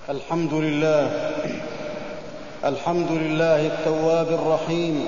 الحمد لله التواب الرحيم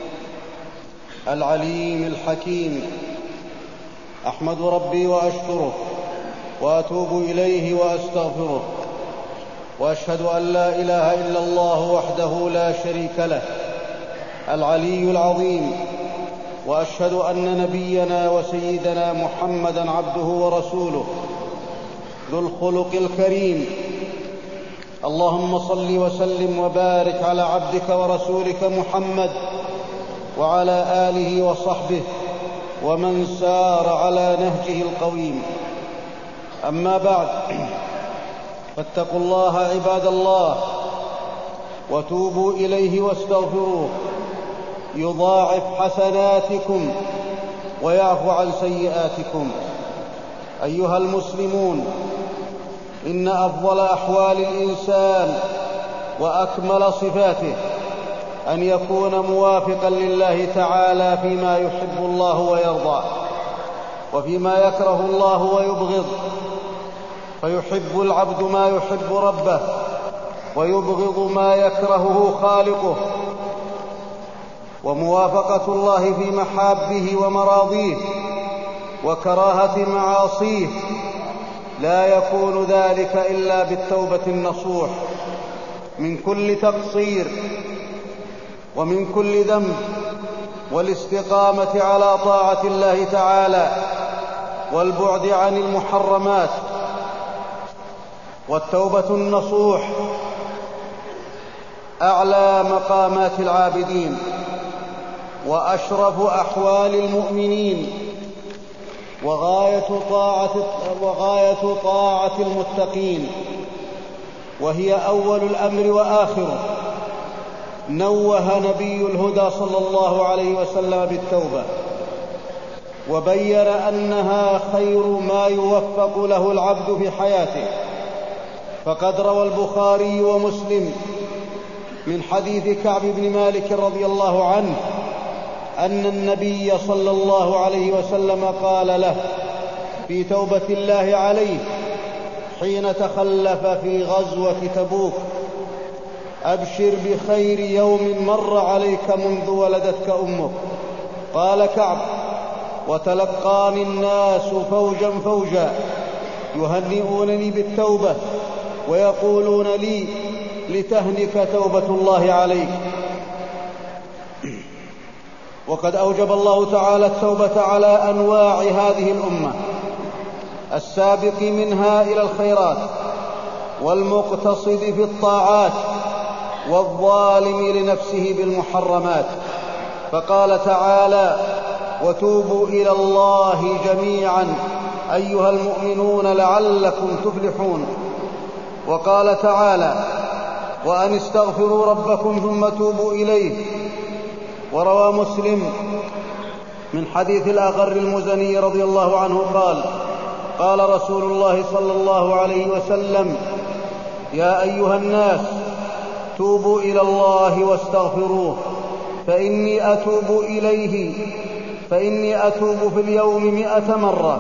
العليم الحكيم. أحمد ربي وأشكره وأتوب إليه وأستغفره، وأشهد أن لا إله إلا الله وحده لا شريك له العلي العظيم، وأشهد أن نبينا وسيدنا محمدًا عبده ورسوله ذو الخلق الكريم. اللهم صل وسلم وبارك على عبدك ورسولك محمد وعلى آله وصحبه ومن سار على نهجه القويم. أما بعد، فاتقوا الله عباد الله وتوبوا إليه واستغفروه، يضاعف حسناتكم ويعفو عن سيئاتكم. أيها المسلمون، إن أفضل أحوال الإنسان وأكمل صفاته أن يكون موافقا لله تعالى فيما يحب الله ويرضى، وفيما يكره الله ويبغض، فيحب العبد ما يحب ربه ويبغض ما يكرهه خالقه. وموافقة الله في محابه ومراضيه وكراهة معاصيه لا يكون ذلك إلا بالتوبة النصوح من كل تقصير ومن كل ذنب، والاستقامة على طاعة الله تعالى والبعد عن المحرمات. والتوبة النصوح أعلى مقامات العابدين وأشرف أحوال المؤمنين وغاية طاعة المتقين، وهي أول الأمر وآخره. نوه نبي الهدى صلى الله عليه وسلم بالتوبة، وبين أنها خير ما يوفق له العبد في حياته. فقد روى البخاري ومسلم من حديث كعب بن مالك رضي الله عنه أن النبي صلى الله عليه وسلم قال له في توبة الله عليه حين تخلف في غزوة تبوك: أبشر بخير يوم مر عليك منذ ولدتك أمك. قال كعب: وتلقاني الناس فوجا فوجا يهنئونني بالتوبة ويقولون لي: لتهنك توبة الله عليك. وقد أوجب الله تعالى التوبة على أنواع هذه الأمة: السابق منها إلى الخيرات، والمقتصد في الطاعات، والظالم لنفسه بالمحرمات. فقال تعالى: وتوبوا إلى الله جميعا أيها المؤمنون لعلكم تفلحون. وقال تعالى: وأن استغفروا ربكم ثم توبوا إليه. وروى مسلم من حديث الأغر المزني رضي الله عنه قال: قال رسول الله صلى الله عليه وسلم: يا أيها الناس، توبوا إلى الله واستغفروه، فإني أتوب في اليوم 100 مرة.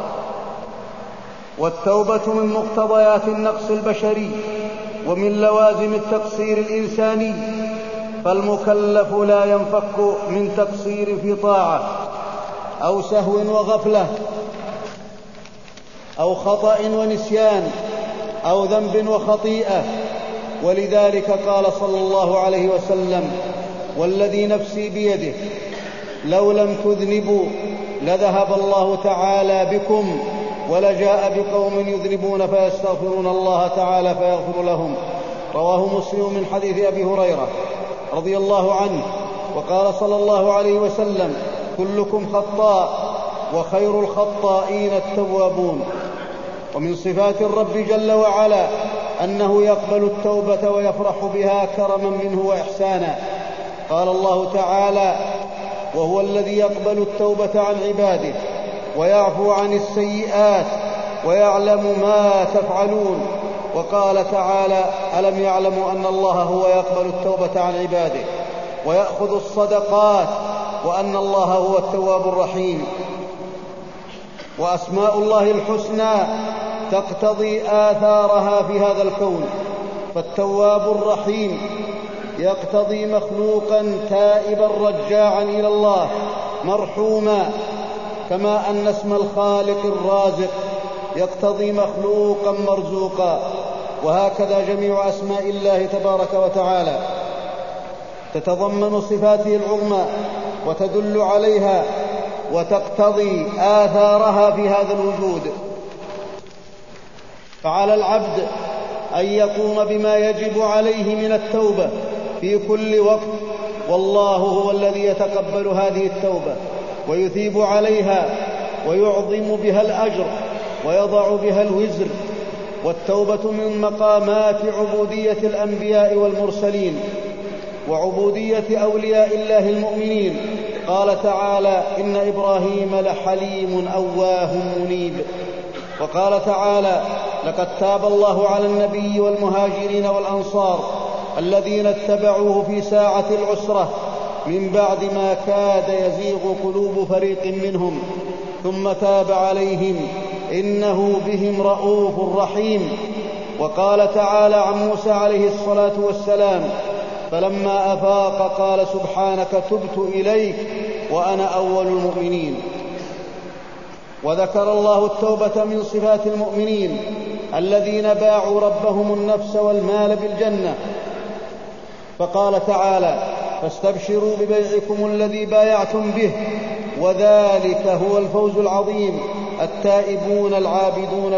والتوبة من مقتضيات النقص البشري ومن لوازم التقصير الإنساني، فالمكلف لا ينفك من تقصير في طاعة أو سهو وغفلة أو خطأ ونسيان أو ذنب وخطيئة. ولذلك قال صلى الله عليه وسلم: والذي نفسي بيده لو لم تذنبوا لذهب الله تعالى بكم ولجاء بقوم يذنبون فيستغفرون الله تعالى فيغفر لهم. رواه مسلم من حديث أبي هريرة رضي الله عنه. وقال صلى الله عليه وسلم: كلكم خطاء وخير الخطائين التوابون. ومن صفات الرب جل وعلا أنه يقبل التوبة ويفرح بها كرما منه وإحسانا. قال الله تعالى: وهو الذي يقبل التوبة عن عباده ويعفو عن السيئات ويعلم ما تفعلون. وقال تعالى: ألم يعلموا أن الله هو يقبل التوبة عن عباده ويأخذ الصدقات وأن الله هو التواب الرحيم. وأسماء الله الحسنى تقتضي آثارها في هذا الكون، فالتواب الرحيم يقتضي مخلوقا تائبا رجاعا إلى الله مرحوما، كما أن اسم الخالق الرازق يقتضي مخلوقا مرزوقا، وهكذا جميع أسماء الله تبارك وتعالى تتضمن صفاته العظمى وتدل عليها وتقتضي آثارها في هذا الوجود. فعلى العبد أن يقوم بما يجب عليه من التوبة في كل وقت، والله هو الذي يتقبل هذه التوبة ويثيب عليها ويعظم بها الأجر ويضع بها الوزر. والتوبة من مقامات عبودية الأنبياء والمرسلين وعبودية أولياء الله المؤمنين. قال تعالى: إن إبراهيم لحليم أواه منيب. وقال تعالى: لقد تاب الله على النبي والمهاجرين والأنصار الذين اتبعوه في ساعة العسرة من بعد ما كاد يزيغ قلوب فريق منهم ثم تاب عليهم إنه بهم رءوف رحيم. وقال تعالى عن موسى عليه الصلاة والسلام: فلما أفاق قال سبحانك تبت إليك وأنا أول المؤمنين. وذكر الله التوبة من صفات المؤمنين الذين باعوا ربهم النفس والمال بالجنة، فقال تعالى: فاستبشروا ببيعكم الذي بايعتم به وذلك هو الفوز العظيم. التائبون العابدون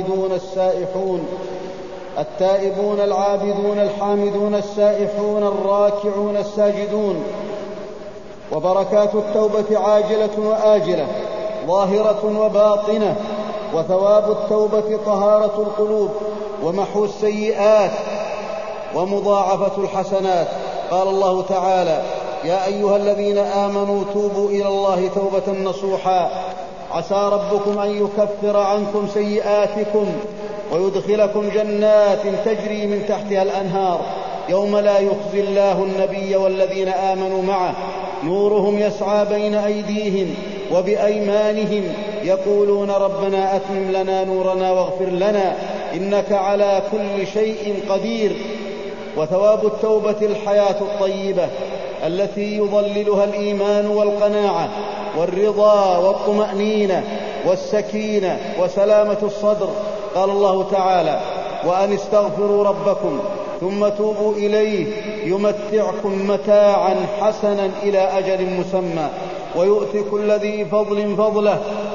الحامدون السائحون الراكعون الساجدون. وبركات التوبة عاجلة وآجلة، ظاهرة وباطنة. وثواب التوبة طهارة القلوب ومحو السيئات ومضاعفة الحسنات. قال الله تعالى: يا أيها الذين آمنوا توبوا إلى الله توبة نصوحا عسى ربكم أن يكفر عنكم سيئاتكم ويدخلكم جنات تجري من تحتها الأنهار يوم لا يخزي الله النبي والذين آمنوا معه نورهم يسعى بين أيديهم وبأيمانهم يقولون ربنا أتمم لنا نورنا واغفر لنا إنك على كل شيء قدير. وثواب التوبة الحياة الطيبة التي يظللها الإيمان والقناعة والرضا والطمأنينة والسكينة وسلامة الصدر. قال الله تعالى: وأن استغفروا ربكم ثم توبوا إليه يمتعكم متاعا حسنا إلى أجل مسمى ويؤتي كل ذي فضل فضله.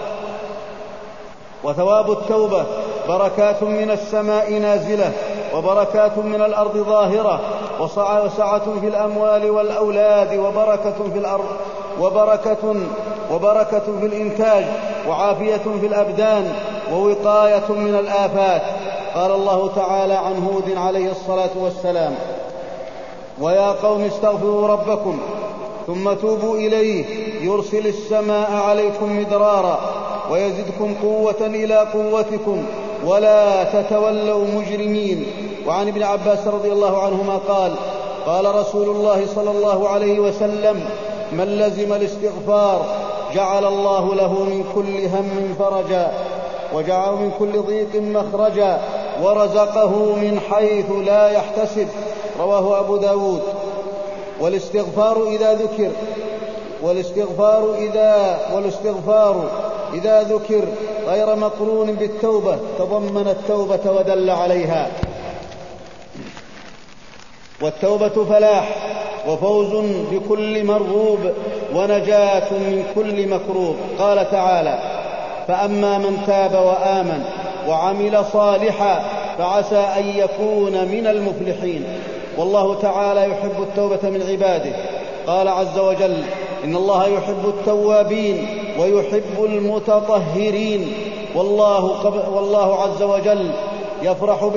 وثواب التوبة بركات من السماء نازلة وبركات من الأرض ظاهرة وسعة في الأموال والأولاد وبركة في الأرض وبركة في الإنتاج وعافية في الأبدان ووقاية من الآفات. قال الله تعالى عن هود عليه الصلاة والسلام: ويا قوم استغفروا ربكم ثم توبوا إليه يرسل السماء عليكم مدرارا ويزدكم قوة إلى قوتكم ولا تتولوا مجرمين. وعن ابن عباس رضي الله عنهما قال: قال رسول الله صلى الله عليه وسلم: من لزم الاستغفار جعل الله له من كل هم فرجا وجعل من كل ضيق مخرجا ورزقه من حيث لا يحتسب. رواه أبو داود. والاستغفار إذا ذكر غير مقرون بالتوبة تضمن التوبة ودل عليها. والتوبة فلاح وفوز بكل مرغوب ونجاة من كل مكروب. قال تعالى: فأما من تاب وآمن وعمل صالحا فعسى أن يكون من المفلحين. والله تعالى يحب التوبة من عباده. قال عز وجل: إن الله يحب التوابين ويحب المتطهرين. والله عز وجل يفرح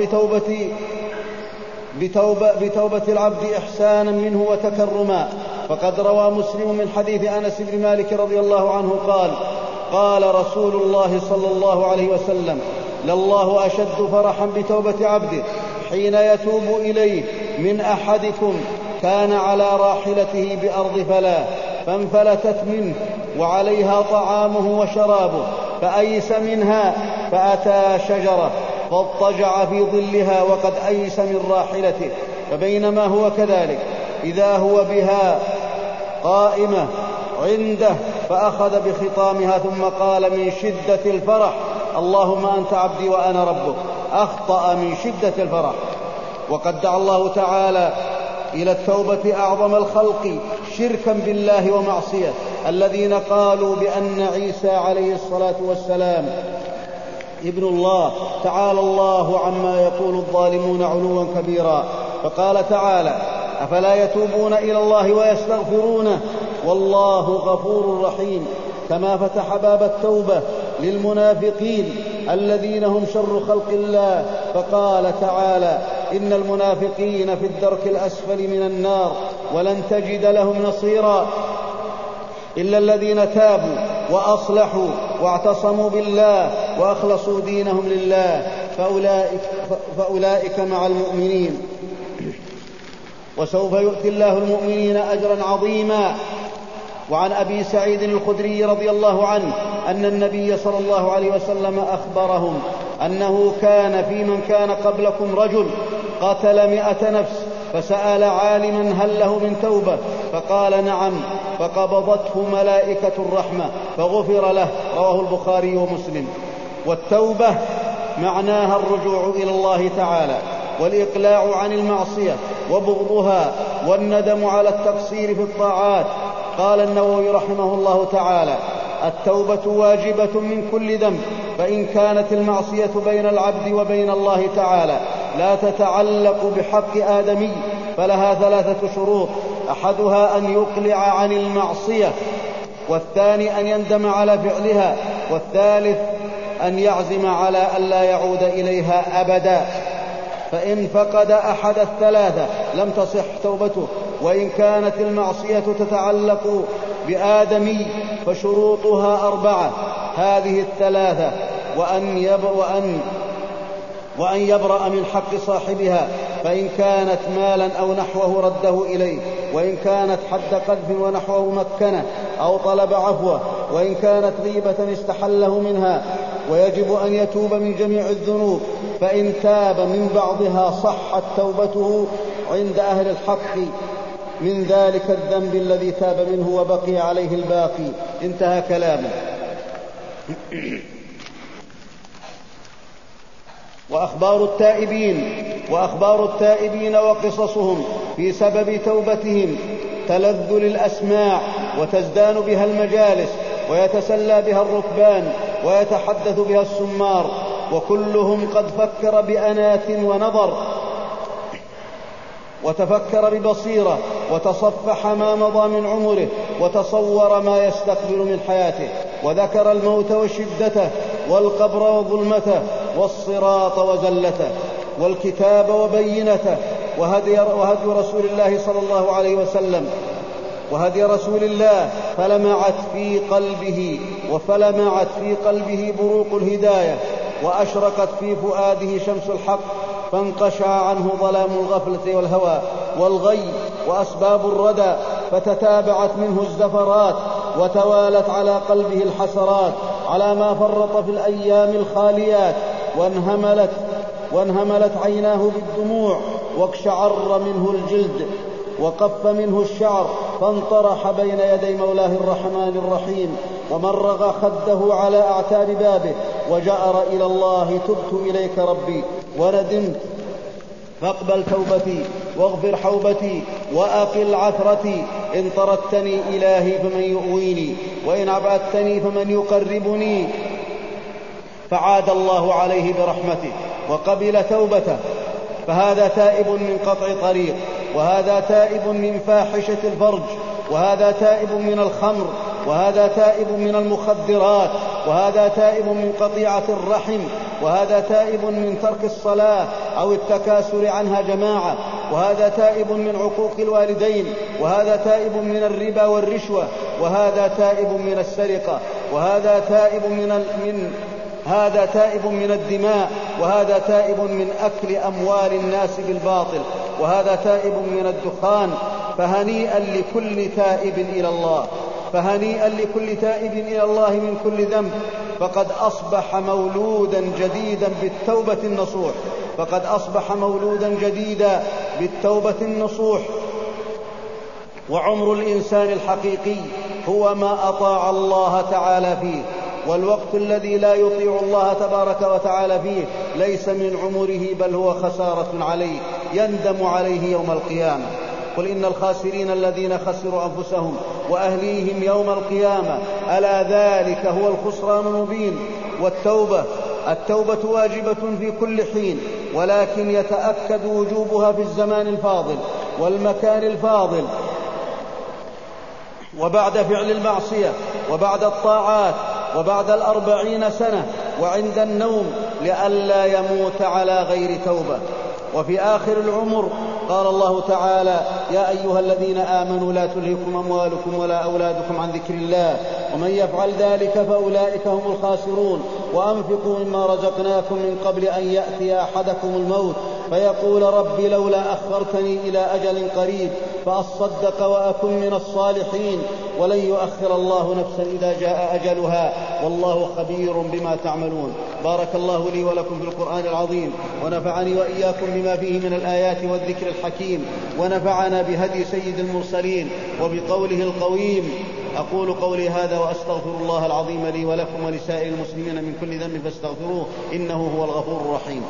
بتوبة العبد إحسانا منه وتكرما. فقد روى مسلم من حديث أنس بن مالك رضي الله عنه قال: قال رسول الله صلى الله عليه وسلم: لله أشد فرحا بتوبة عبده حين يتوب إليه من أحدكم كان على راحلته بأرض فلاة فانفلتت منه وعليها طعامه وشرابه فأيس منها فأتى شجرة فاضطجع في ظلها وقد أيس من راحلته، فبينما هو كذلك إذا هو بها قائمة عنده فأخذ بخطامها ثم قال من شدة الفرح: اللهم أنت عبدي وأنا ربك. أخطأ من شدة الفرح. وقد دعا الله تعالى إلى التوبة أعظم الخلق شركا بالله ومعصية، الذين قالوا بأن عيسى عليه الصلاة والسلام ابن الله. تعالى الله عما يقول الظالمون علوا كبيرا. فقال تعالى: أفلا يتوبون إلى الله ويستغفرونه والله غفور رحيم. كما فتح باب التوبة للمنافقين الذين هم شر خلق الله، فقال تعالى: إن المنافقين في الدرك الأسفل من النار ولن تجد لهم نصيرا إلا الذين تابوا وأصلحوا واعتصموا بالله وأخلصوا دينهم لله فأولئك مع المؤمنين، وسوف يؤتي الله المؤمنين أجرا عظيما. وعن أبي سعيد الخدري رضي الله عنه أن النبي صلى الله عليه وسلم أخبرهم أنه كان في من كان قبلكم رجل قتل 100 نفس، فسأل عالما: هل له من توبة؟ فقال: نعم. فقبضته ملائكة الرحمة فغفر له. رواه البخاري ومسلم. والتوبة معناها الرجوع إلى الله تعالى والإقلاع عن المعصية وبغضها والندم على التقصير في الطاعات. قال النووي رحمه الله تعالى: التوبة واجبة من كل ذنب، فإن كانت المعصية بين العبد وبين الله تعالى لا تتعلق بحق آدمي فلها 3 شروط: أحدها أن يقلع عن المعصية، والثاني أن يندم على فعلها، والثالث أن يعزم على ألا يعود إليها أبدا. فإن فقد أحد ال3 لم تصح توبته. وإن كانت المعصية تتعلق بآدمي فشروطها 4: هذه ال3: وأن يبرأ من حق صاحبها، فإن كانت مالا أو نحوه رده إليه، وإن كانت حد قذف ونحوه مكنه أو طلب عفوه، وإن كانت غيبة استحله منها. ويجب أن يتوب من جميع الذنوب، فإن تاب من بعضها صحت توبته عند أهل الحق من ذلك الذنب الذي تاب منه وبقي عليه الباقي. انتهى كلامه. وأخبار التائبين وقصصهم في سبب توبتهم تلذ للأسماع وتزدان بها المجالس ويتسلى بها الركبان ويتحدث بها السمار، وكلهم قد فكر بأنات ونظر وتفكر ببصيرة وتصفح ما مضى من عمره وتصور ما يستقبل من حياته، وذكر الموت وشدته والقبر وظلمته والصراط وزلته والكتاب وبينته وهدي رسول الله صلى الله عليه وسلم وهدي رسول الله، فلمعت في قلبه بروق الهداية، وأشرقت في فؤاده شمس الحق، فانقشع عنه ظلام الغفلة والهوى والغي وأسباب الردى، فتتابعت منه الزفرات وتوالت على قلبه الحسرات على ما فرط في الأيام الخاليات، وانهملت عيناه بالدموع، واقشعر منه الجلد وقف منه الشعر، فانطرح بين يدي مولاه الرحمن الرحيم، ومرغ خده على أعتاب بابه وجأر إلى الله: تبت إليك ربي وندمت، فاقبل توبتي واغفر حوبتي وأقل عثرتي، إن طردتني إلهي فمن يؤويني، وإن أبعدتني فمن يقربني. فعاد الله عليه برحمته وقبل توبته. فهذا تائب من قطع طريق، وهذا تائب من فاحشة الفرج، وهذا تائب من الخمر، وهذا تائب من المخدرات، وهذا تائب من قطيعة الرحم، وهذا تائب من ترك الصلاة أو التكاسل عنها جماعة، وهذا تائب من عقوق الوالدين، وهذا تائب من الربا والرشوة، وهذا تائب من السرقة، وهذا تائب من الدماء، وهذا تائب من أكل أموال الناس بالباطل، وهذا تائب من الدخان. فهنيئا لكل تائب إلى الله من كل ذنب، فقد أصبح مولودا جديدا بالتوبة النصوح، فقد أصبح مولودا جديدا بالتوبة النصوح. وعمر الإنسان الحقيقي هو ما أطاع الله تعالى فيه، والوقت الذي لا يطيع الله تبارك وتعالى فيه ليس من عمره بل هو خسارة عليه يندم عليه يوم القيامة. قل إن الخاسرين الذين خسروا أنفسهم وأهليهم يوم القيامة ألا ذلك هو الخسران المبين. التوبة واجبة في كل حين، ولكن يتأكد وجوبها في الزمان الفاضل والمكان الفاضل، وبعد فعل المعصية، وبعد الطاعات، وبعد 40 سنة، وعند النوم، لئلا يموت على غير توبة. وفي آخر العمر قال الله تعالى: يا أيها الذين آمنوا لا تلهكم أموالكم ولا أولادكم عن ذكر الله ومن يفعل ذلك فأولئك هم الخاسرون وأنفقوا مما رزقناكم من قبل أن يأتي أحدكم الموت فيقول رب لولا أخرتني إلى أجل قريب فأصدق وأكن من الصالحين ولن يؤخر الله نفسا إذا جاء أجلها والله خبير بما تعملون. بارك الله لي ولكم في القرآن العظيم، ونفعني وإياكم بما فيه من الآيات والذكر الحكيم، ونفعنا بهدي سيد المرسلين وبقوله القويم. أقول قولي هذا وأستغفر الله العظيم لي ولكم ولسائر المسلمين من كل ذنب فاستغفروه إنه هو الغفور الرحيم.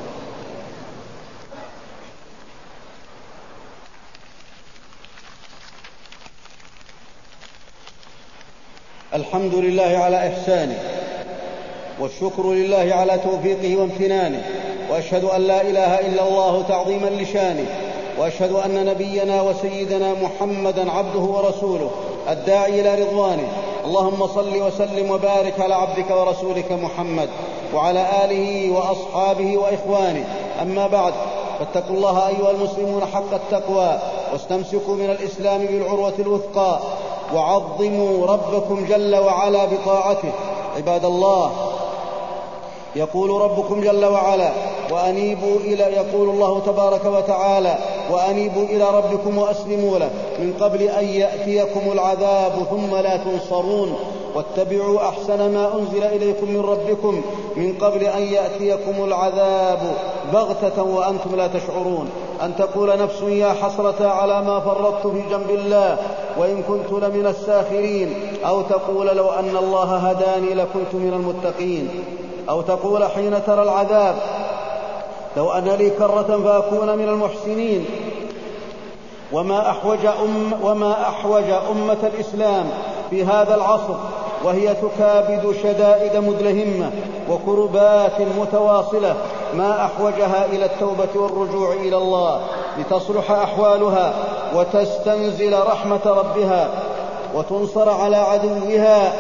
الحمد لله على إحسانه، والشكر لله على توفيقه وامتنانه، وأشهد أن لا إله إلا الله تعظيما لشانه، وأشهد أن نبينا وسيدنا محمدا عبده ورسوله الداعي إلى رضوانه. اللهم صل وسلم وبارك على عبدك ورسولك محمد وعلى آله وأصحابه وإخوانه. أما بعد، فاتقوا الله أيها المسلمون حق التقوى، واستمسكوا من الإسلام بالعروة الوثقى، وعظموا ربكم جل وعلا بطاعته. عباد الله، يقول ربكم جل وعلا: يقول الله تبارك وتعالى: وأنيبوا إلى ربكم وأسلموا له من قبل أن يأتيكم العذاب ثم لا تنصرون، واتبعوا أحسن ما أنزل إليكم من ربكم من قبل أن يأتيكم العذاب بغتة وأنتم لا تشعرون. أن تقول نفس يا حسرة على ما فرطت في جنب الله وإن كنت لمن الساخرين، أو تقول لو أن الله هداني لكنت من المتقين، أو تقول حين ترى العذاب لو أن لي كرة فأكون من المحسنين. وما أحوج أمة الإسلام في هذا العصر وهي تكابد شدائد مدلهمة وكربات متواصلة، ما أحوجها إلى التوبة والرجوع إلى الله لتصلح أحوالها وتستنزل رحمة ربها وتنصر على عدوها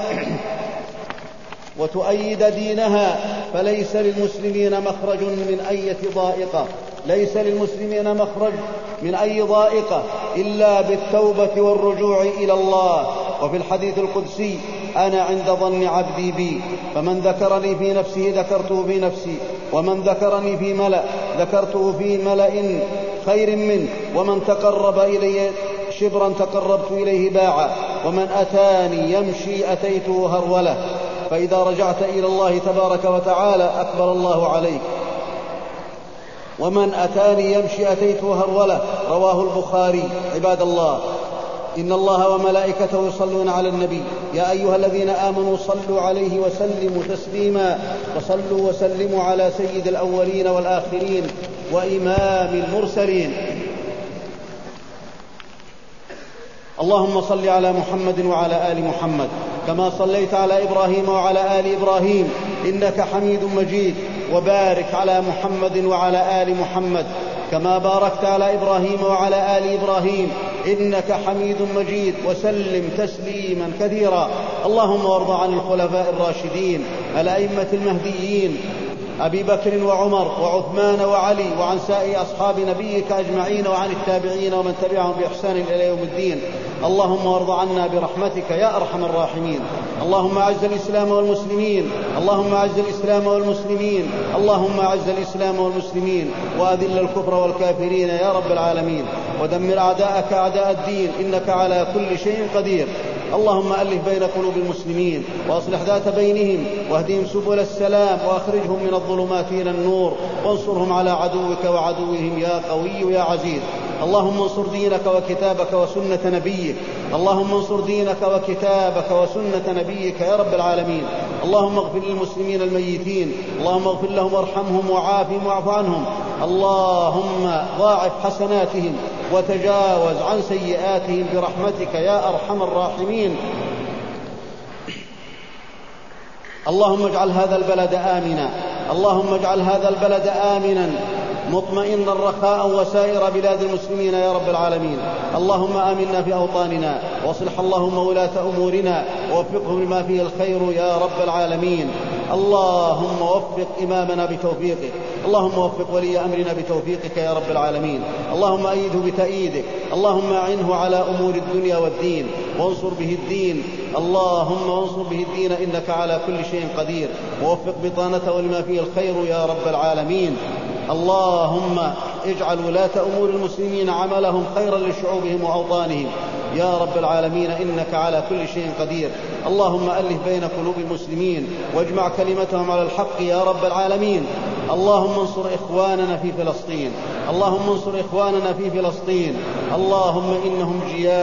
وتؤيد دينها. فليس للمسلمين مخرج من أي ضائقة إلا بالتوبة والرجوع إلى الله. وفي الحديث القدسي: أنا عند ظن عبدي بي، فمن ذكرني في نفسه ذكرته في نفسي، ومن ذكرني في ملأ ذكرته في ملأ خير منه، ومن تقرب إلي شبرا تقربت إليه باعا، ومن أتاني يمشي أتيته هرولة. فإذا رجعت إلى الله تبارك وتعالى أكبر الله عليك. ومن أتاني يمشي أتيته هرولة، رواه البخاري. عباد الله، إن الله وملائكته يصلون على النبي، يا أيها الذين آمنوا صلوا عليه وسلموا تسليما. وصلوا وسلموا على سيد الأولين والآخرين وإمام المرسلين. اللهم صل على محمد وعلى آل محمد كما صليت على إبراهيم وعلى آل إبراهيم إنك حميد مجيد، وبارك على محمد وعلى آل محمد كما باركت على إبراهيم وعلى آل إبراهيم إنك حميد مجيد، وسلم تسليما كثيرا. اللهم وارض عن الخلفاء الراشدين الأئمة المهديين أبي بكر وعمر وعثمان وعلي، وعن سائر أصحاب نبيك أجمعين، وعن التابعين ومن تبعهم بإحسان إلى يوم الدين. اللهم وارض عنا برحمتك يا أرحم الراحمين. اللهم أعز الإسلام والمسلمين، اللهم أعز الإسلام والمسلمين، اللهم أعز الإسلام والمسلمين، وأذل الكفر والكافرين يا رب العالمين، ودمر أعداءك أعداء الدين إنك على كل شيء قدير. اللهم ألف بين قلوب المسلمين وأصلح ذات بينهم واهدهم سبل السلام وأخرجهم من الظلمات إلى النور وانصرهم على عدوك وعدوهم يا قوي يا عزيز. اللهم انصر دينك وكتابك وسنة نبيك، اللهم انصر دينك وكتابك وسنة نبيك يا رب العالمين. اللهم اغفر للمسلمين الميتين، اللهم اغفر لهم وارحمهم وعافهم واعف عنهم. اللهم ضاعف حسناتهم وتجاوز عن سيئاتهم برحمتك يا أرحم الراحمين. اللهم اجعل هذا البلد آمنا، اللهم اجعل هذا البلد آمنا مطمئنا رخاء وسائر بلاد المسلمين يا رب العالمين. اللهم آمنا في أوطاننا واصلح اللهم ولاة أمورنا ووفقهم لما فيه الخير يا رب العالمين. اللهم وفق إمامنا بتوفيقك، اللهم وفق ولي أمرنا بتوفيقك يا رب العالمين. اللهم أيده بتأييدك، اللهم أعنه على أمور الدنيا والدين وانصر به الدين، اللهم وانصر به الدين إنك على كل شيء قدير، ووفق بطانته لما فيه الخير يا رب العالمين. اللهم اجعل ولاة أمور المسلمين عملهم خيرا لشعوبهم وأوطانهم يا رب العالمين إنك على كل شيء قدير. اللهم ألف بين قلوب المسلمين واجمع كلمتهم على الحق يا رب العالمين. اللهم انصر إخواننا في فلسطين، اللهم انصر إخواننا في فلسطين. اللهم إنهم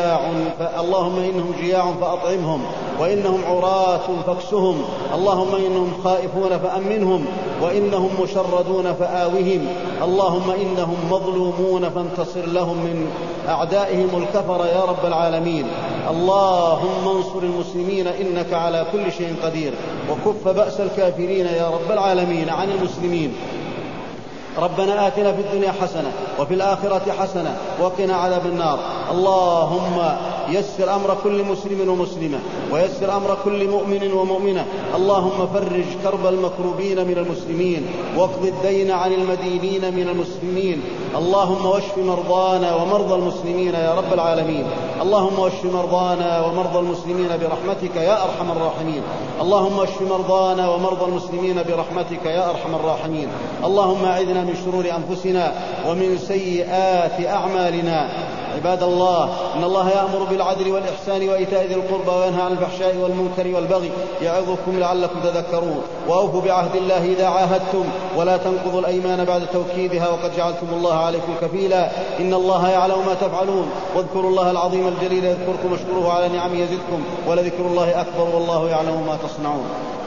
جياع فأطعمهم، وإنهم عراة فاكسهم، اللهم إنهم خائفون فأمنهم، وإنهم مشردون فآوهم، اللهم إنهم مظلومون فانتصر لهم من أعدائهم الكفر يا رب العالمين. اللهم انصر المسلمين إنك على كل شيء قدير، وكف بأس الكافرين يا رب العالمين عن المسلمين. ربنا آتنا في الدنيا حسنة وفي الآخرة حسنة وقنا عذاب النار. اللهم يسر أمر كل مسلم ومسلمة، ويسر أمر كل مؤمن ومؤمنة. اللهم فرج كرب المكروبين من المسلمين، واقض الدين عن المدينين من المسلمين. اللهم واشف مرضانا ومرضى المسلمين يا رب العالمين. اللهم واشف مرضانا ومرضى المسلمين برحمتك يا أرحم الراحمين. اللهم واشف مرضانا ومرضى المسلمين برحمتك يا أرحم الراحمين. اللهم أعذنا من شرور أنفسنا ومن سيئات أعمالنا. عباد الله، إن الله يأمر بالعدل والإحسان وإيتاء ذي القربى وينهى عن الفحشاء والمنكر والبغي يعظكم لعلكم تذكرون. وأوفوا بعهد الله إذا عاهدتم، ولا تنقضوا الأيمان بعد توكيدها وقد جعلتم الله عليكم كفيلا. إن الله يعلم ما تفعلون. واذكروا الله العظيم الجليل يذكركم واشكروه على نعمه يزدكم، ولذكر الله أكبر والله يعلم ما تصنعون.